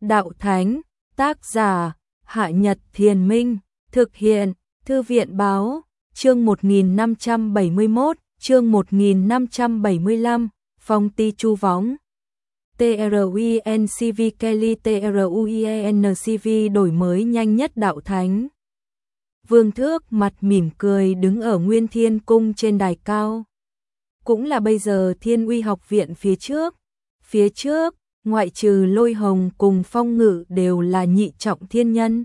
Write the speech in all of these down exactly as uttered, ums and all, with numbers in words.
Đạo Thánh, tác giả, Hạ Nhật Thiền Minh, thực hiện, Thư viện Báo, chương một nghìn năm trăm bảy mươi mốt, chương một nghìn năm trăm bảy mươi lăm, Phong Ti Chu Võng. TRUINCV Kelly TRUINCV đổi mới nhanh nhất Đạo Thánh. Vương Thước mặt mỉm cười đứng ở Nguyên Thiên Cung trên đài cao. Cũng là bây giờ Thiên Uy học viện phía trước. Phía trước, ngoại trừ Lôi Hồng cùng Phong Ngự đều là nhị trọng thiên nhân.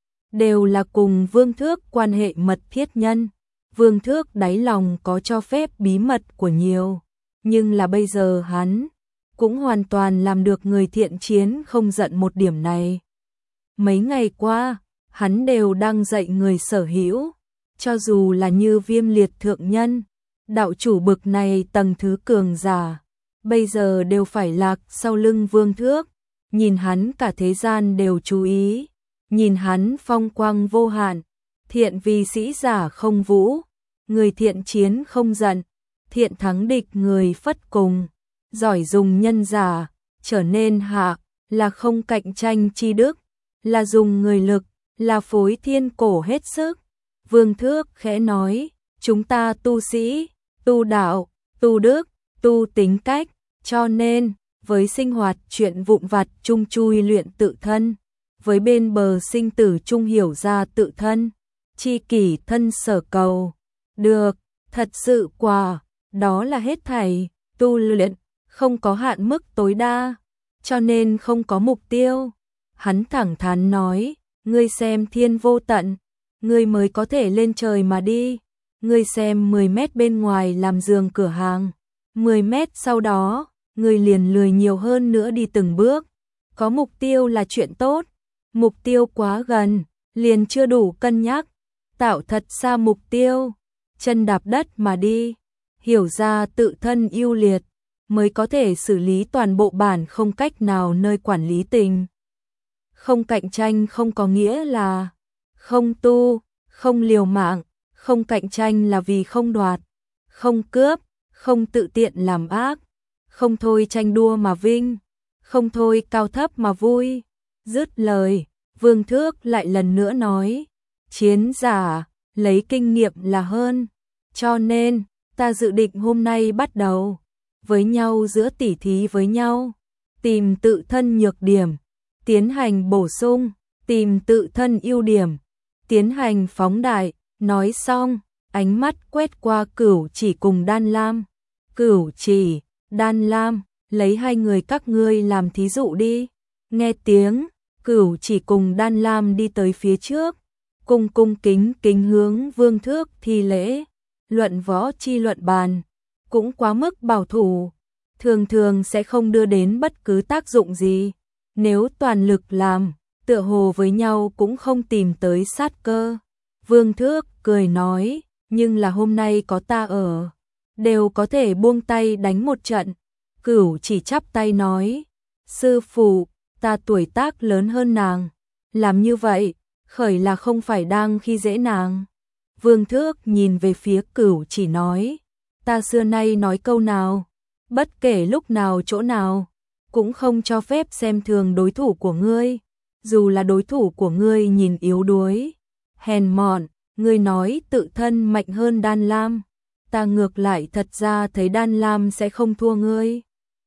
Đều là cùng Vương Thước quan hệ mật thiết nhân. Vương Thước đáy lòng có cho phép bí mật của nhiều. Nhưng là bây giờ hắn cũng hoàn toàn làm được người thiện chiến không giận một điểm này. Mấy ngày qua, hắn đều đang dạy người sở hữu. Cho dù là như Viêm Liệt thượng nhân, đạo chủ bực này tầng thứ cường giả, bây giờ đều phải lạc sau lưng Vương Thước. Nhìn hắn cả thế gian đều chú ý. Nhìn hắn phong quang vô hạn. Thiện vì sĩ giả không vũ. Người thiện chiến không giận. Thiện thắng địch người phất cùng. Giỏi dùng nhân giả. Trở nên hạ. Là không cạnh tranh chi đức. Là dùng người lực. Là phối thiên cổ hết sức. Vương Thước khẽ nói. Chúng ta tu sĩ. Tu đạo. Tu đức. Tu tính cách. Cho nên, với sinh hoạt chuyện vụn vặt chung chui luyện tự thân, với bên bờ sinh tử chung hiểu ra tự thân, chi kỷ thân sở cầu. Được, thật sự quả, đó là hết thảy, tu luyện, không có hạn mức tối đa, cho nên không có mục tiêu. Hắn thẳng thắn nói, ngươi xem thiên vô tận, ngươi mới có thể lên trời mà đi. Ngươi xem mười mét bên ngoài làm giường cửa hàng, mười mét sau đó, người liền lười nhiều hơn nữa đi từng bước. Có mục tiêu là chuyện tốt, mục tiêu quá gần, liền chưa đủ cân nhắc. Tạo thật xa mục tiêu, chân đạp đất mà đi, hiểu ra tự thân ưu liệt, mới có thể xử lý toàn bộ bản không cách nào nơi quản lý tình. Không cạnh tranh không có nghĩa là không tu, không liều mạng, không cạnh tranh là vì không đoạt, không cướp, không tự tiện làm ác. Không thôi tranh đua mà vinh, không thôi cao thấp mà vui. Dứt lời, Vương Thước lại lần nữa nói, chiến giả, lấy kinh nghiệm là hơn. Cho nên, ta dự định hôm nay bắt đầu, với nhau giữa tỉ thí với nhau, tìm tự thân nhược điểm, tiến hành bổ sung, tìm tự thân ưu điểm, tiến hành phóng đại. Nói xong, ánh mắt quét qua Cửu Chỉ cùng Đan Lam. Cửu Chỉ, Đan Lam, lấy hai người các ngươi làm thí dụ đi. Nghe tiếng, Cửu Chỉ cùng Đan Lam đi tới phía trước, cung cung kính kính hướng Vương Thước thi lễ. Luận võ chi luận bàn, cũng quá mức bảo thủ, thường thường sẽ không đưa đến bất cứ tác dụng gì. Nếu toàn lực làm, tựa hồ với nhau cũng không tìm tới sát cơ. Vương Thước cười nói, nhưng là hôm nay có ta ở, đều có thể buông tay đánh một trận. Cửu Chỉ chắp tay nói, sư phụ, ta tuổi tác lớn hơn nàng, làm như vậy, khởi là không phải đang khi dễ nàng. Vương Thước nhìn về phía Cửu Chỉ nói, ta xưa nay nói câu nào, bất kể lúc nào chỗ nào, cũng không cho phép xem thường đối thủ của ngươi, dù là đối thủ của ngươi nhìn yếu đuối, hèn mọn. Ngươi nói tự thân mạnh hơn Đan Lam, ta ngược lại thật ra thấy Đan Lam sẽ không thua ngươi.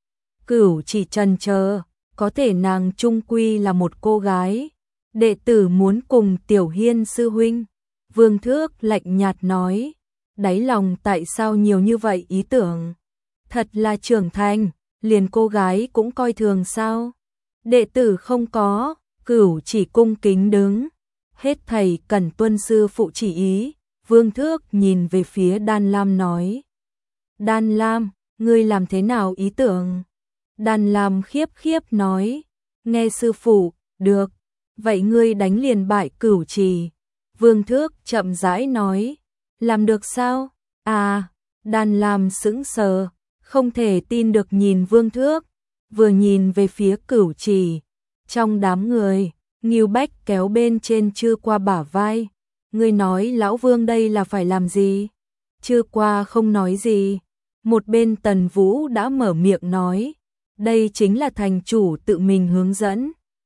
Cửu Chỉ chần chờ, có thể nàng trung quy là một cô gái, đệ tử muốn cùng Tiểu Hiên sư huynh. Vương Thước lạnh nhạt nói, đáy lòng tại sao nhiều như vậy ý tưởng, thật là trưởng thành, liền cô gái cũng coi thường sao? Đệ tử không có. Cửu Chỉ cung kính đứng, hết thầy cần tuân sư phụ chỉ ý. Vương Thước nhìn về phía Đan Lam nói, Đan Lam, ngươi làm thế nào ý tưởng? Đan Lam khiếp khiếp nói, nghe sư phụ, được, vậy ngươi đánh liền bại Cửu Chỉ. Vương Thước chậm rãi nói, làm được sao? À, Đan Lam sững sờ, không thể tin được nhìn Vương Thước, vừa nhìn về phía Cửu Chỉ. Trong đám người, Ngưu Bách kéo bên trên Chư Qua bả vai, ngươi nói lão Vương đây là phải làm gì? Chư Qua không nói gì. Một bên Tần Vũ đã mở miệng nói, đây chính là thành chủ tự mình hướng dẫn,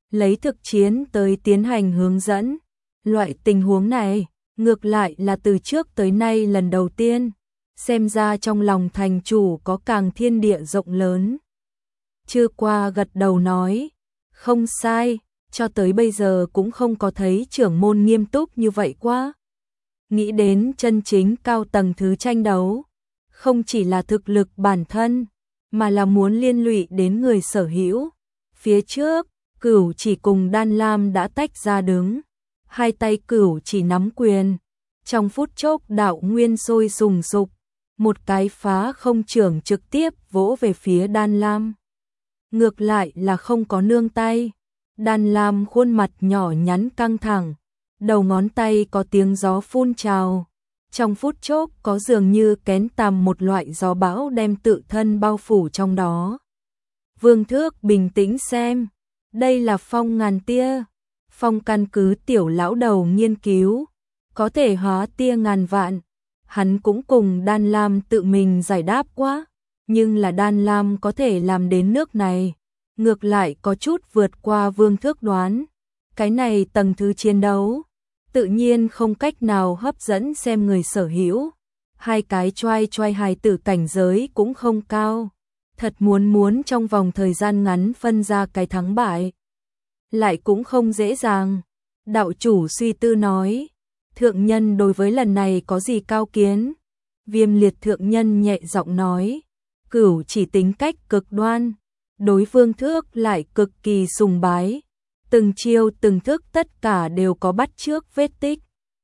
lấy thực chiến tới tiến hành hướng dẫn. Loại tình huống này, ngược lại là từ trước tới nay lần đầu tiên, xem ra trong lòng thành chủ có càng thiên địa rộng lớn. Chưa qua gật đầu nói, không sai, cho tới bây giờ cũng không có thấy trưởng môn nghiêm túc như vậy quá. Nghĩ đến chân chính cao tầng thứ tranh đấu, không chỉ là thực lực bản thân, mà là muốn liên lụy đến người sở hữu. Phía trước, Cửu Chỉ cùng Đan Lam đã tách ra đứng, hai tay Cửu Chỉ nắm quyền, trong phút chốc đạo nguyên sôi sùng sục, một cái phá không trưởng trực tiếp vỗ về phía Đan Lam. Ngược lại là không có nương tay, Đan Lam khuôn mặt nhỏ nhắn căng thẳng, đầu ngón tay có tiếng gió phun trào, trong phút chốc có dường như kén tằm một loại gió bão đem tự thân bao phủ trong đó. Vương Thước bình tĩnh xem, đây là phong ngàn tia, phong căn cứ tiểu lão đầu nghiên cứu, có thể hóa tia ngàn vạn. Hắn cũng cùng Đan Lam tự mình giải đáp quá, nhưng là Đan Lam có thể làm đến nước này, ngược lại có chút vượt qua Vương Thước đoán. Cái này tầng thứ chiến đấu, tự nhiên không cách nào hấp dẫn xem người sở hữu. Hai cái choai choai hài tử cảnh giới cũng không cao, thật muốn muốn trong vòng thời gian ngắn phân ra cái thắng bại, lại cũng không dễ dàng. Đạo chủ suy tư nói, thượng nhân đối với lần này có gì cao kiến? Viêm Liệt thượng nhân nhẹ giọng nói, Cửu Chỉ tính cách cực đoan, đối Vương Thước lại cực kỳ sùng bái, từng chiêu từng thức tất cả đều có bắt chước vết tích.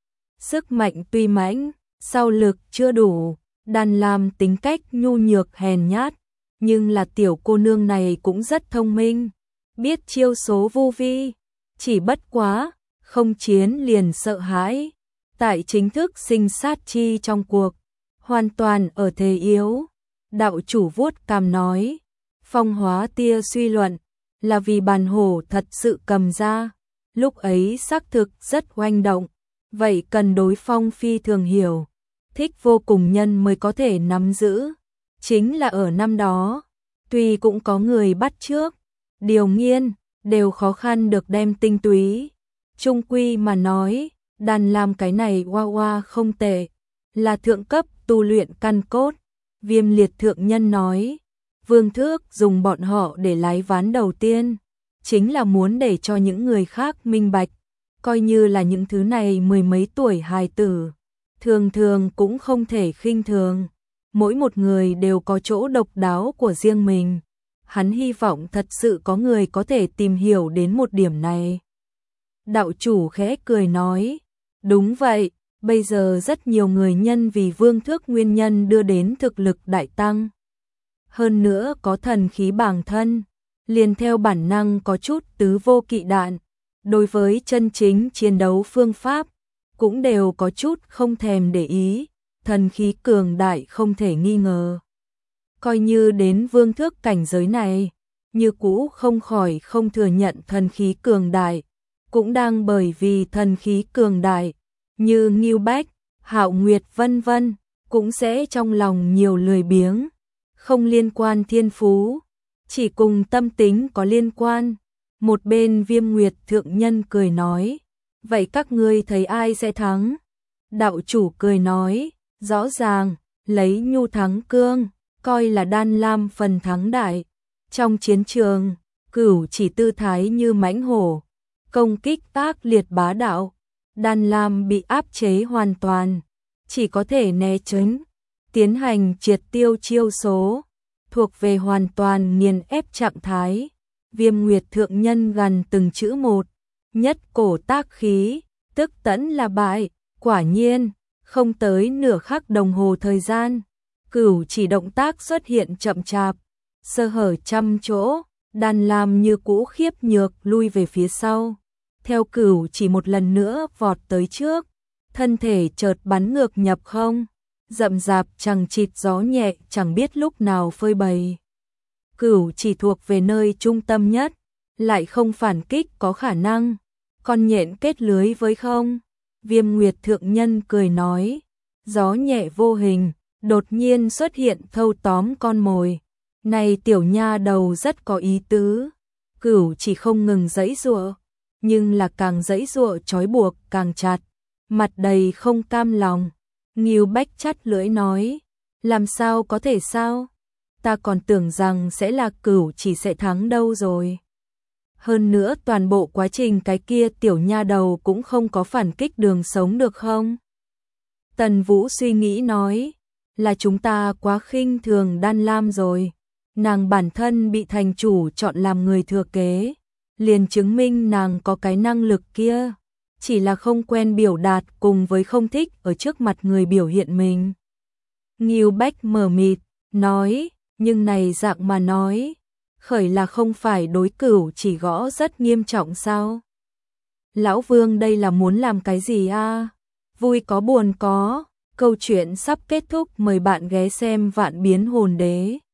Sức mạnh tuy mãnh, sau lực chưa đủ. Đan Lam tính cách nhu nhược hèn nhát, nhưng là tiểu cô nương này cũng rất thông minh, biết chiêu số vô vi, chỉ bất quá, không chiến liền sợ hãi. Tại chính thức sinh sát chi trong cuộc, hoàn toàn ở thế yếu. Đạo chủ vuốt cằm nói, phong hóa tia suy luận, là vì bàn hổ thật sự cầm ra, lúc ấy xác thực rất oanh động, vậy cần đối phong phi thường hiểu, thích vô cùng nhân mới có thể nắm giữ. Chính là ở năm đó, tuy cũng có người bắt chước, điều nghiên, đều khó khăn được đem tinh túy. Trung quy mà nói, Đan Lam cái này hoa hoa không tệ, là thượng cấp tu luyện căn cốt. Viêm Liệt thượng nhân nói, Vương Thước dùng bọn họ để lái ván đầu tiên, chính là muốn để cho những người khác minh bạch, coi như là những thứ này mười mấy tuổi hài tử, thường thường cũng không thể khinh thường. Mỗi một người đều có chỗ độc đáo của riêng mình. Hắn hy vọng thật sự có người có thể tìm hiểu đến một điểm này. Đạo chủ khẽ cười nói, đúng vậy, bây giờ rất nhiều người nhân vì Vương Thước nguyên nhân đưa đến thực lực đại tăng. Hơn nữa có thần khí bản thân, liền theo bản năng có chút tứ vô kỵ đạn. Đối với chân chính chiến đấu phương pháp, cũng đều có chút không thèm để ý, thần khí cường đại không thể nghi ngờ. Coi như đến Vương Thước cảnh giới này, như cũ không khỏi không thừa nhận thần khí cường đại, cũng đang bởi vì thần khí cường đại, như Ngưu Bách, Hạo Nguyệt vân vân, cũng sẽ trong lòng nhiều lười biếng, không liên quan thiên phú, chỉ cùng tâm tính có liên quan. Một bên Viêm Nguyệt thượng nhân cười nói, vậy các ngươi thấy ai sẽ thắng? Đạo chủ cười nói, rõ ràng, lấy nhu thắng cương, coi là Đan Lam phần thắng đại. Trong chiến trường, Cửu Chỉ tư thái như mãnh hổ, công kích tác liệt bá đạo. Đan Lam bị áp chế hoàn toàn, chỉ có thể né tránh, tiến hành triệt tiêu chiêu số, thuộc về hoàn toàn nghiền ép trạng thái. Viêm Nguyệt thượng nhân gần từng chữ một, nhất cổ tác khí, tức tẫn là bại. Quả nhiên, không tới nửa khắc đồng hồ thời gian, Cửu Chỉ động tác xuất hiện chậm chạp, sơ hở trăm chỗ. Đan Lam như cũ khiếp nhược lui về phía sau, theo Cửu Chỉ một lần nữa vọt tới trước, thân thể chợt bắn ngược nhập không, rậm rạp chẳng chịt gió nhẹ chẳng biết lúc nào phơi bày. Cửu Chỉ thuộc về nơi trung tâm nhất, lại không phản kích có khả năng, con nhện kết lưới với không. Viêm Nguyệt thượng nhân cười nói, gió nhẹ vô hình, đột nhiên xuất hiện thâu tóm con mồi. Này tiểu nha đầu rất có ý tứ. Cửu chỉ không ngừng giãy giụa, nhưng là càng giãy giụa trói buộc càng chặt, mặt đầy không cam lòng. Ngưu Bách chắt lưỡi nói, làm sao có thể sao? Ta còn tưởng rằng sẽ là Cửu chỉ sẽ thắng đâu rồi. Hơn nữa toàn bộ quá trình cái kia tiểu nha đầu cũng không có phản kích đường sống được không? Tần Vũ suy nghĩ nói, là chúng ta quá khinh thường Đan Lam rồi. Nàng bản thân bị thành chủ chọn làm người thừa kế, liền chứng minh nàng có cái năng lực kia, chỉ là không quen biểu đạt cùng với không thích ở trước mặt người biểu hiện mình. Ngưu Bách mờ mịt, nói, nhưng này dạng mà nói, khởi là không phải đối Cửu chỉ gõ rất nghiêm trọng sao? Lão Vương đây là muốn làm cái gì a? Vui có buồn có, câu chuyện sắp kết thúc, mời bạn ghé xem Vạn Biến Hồn Đế.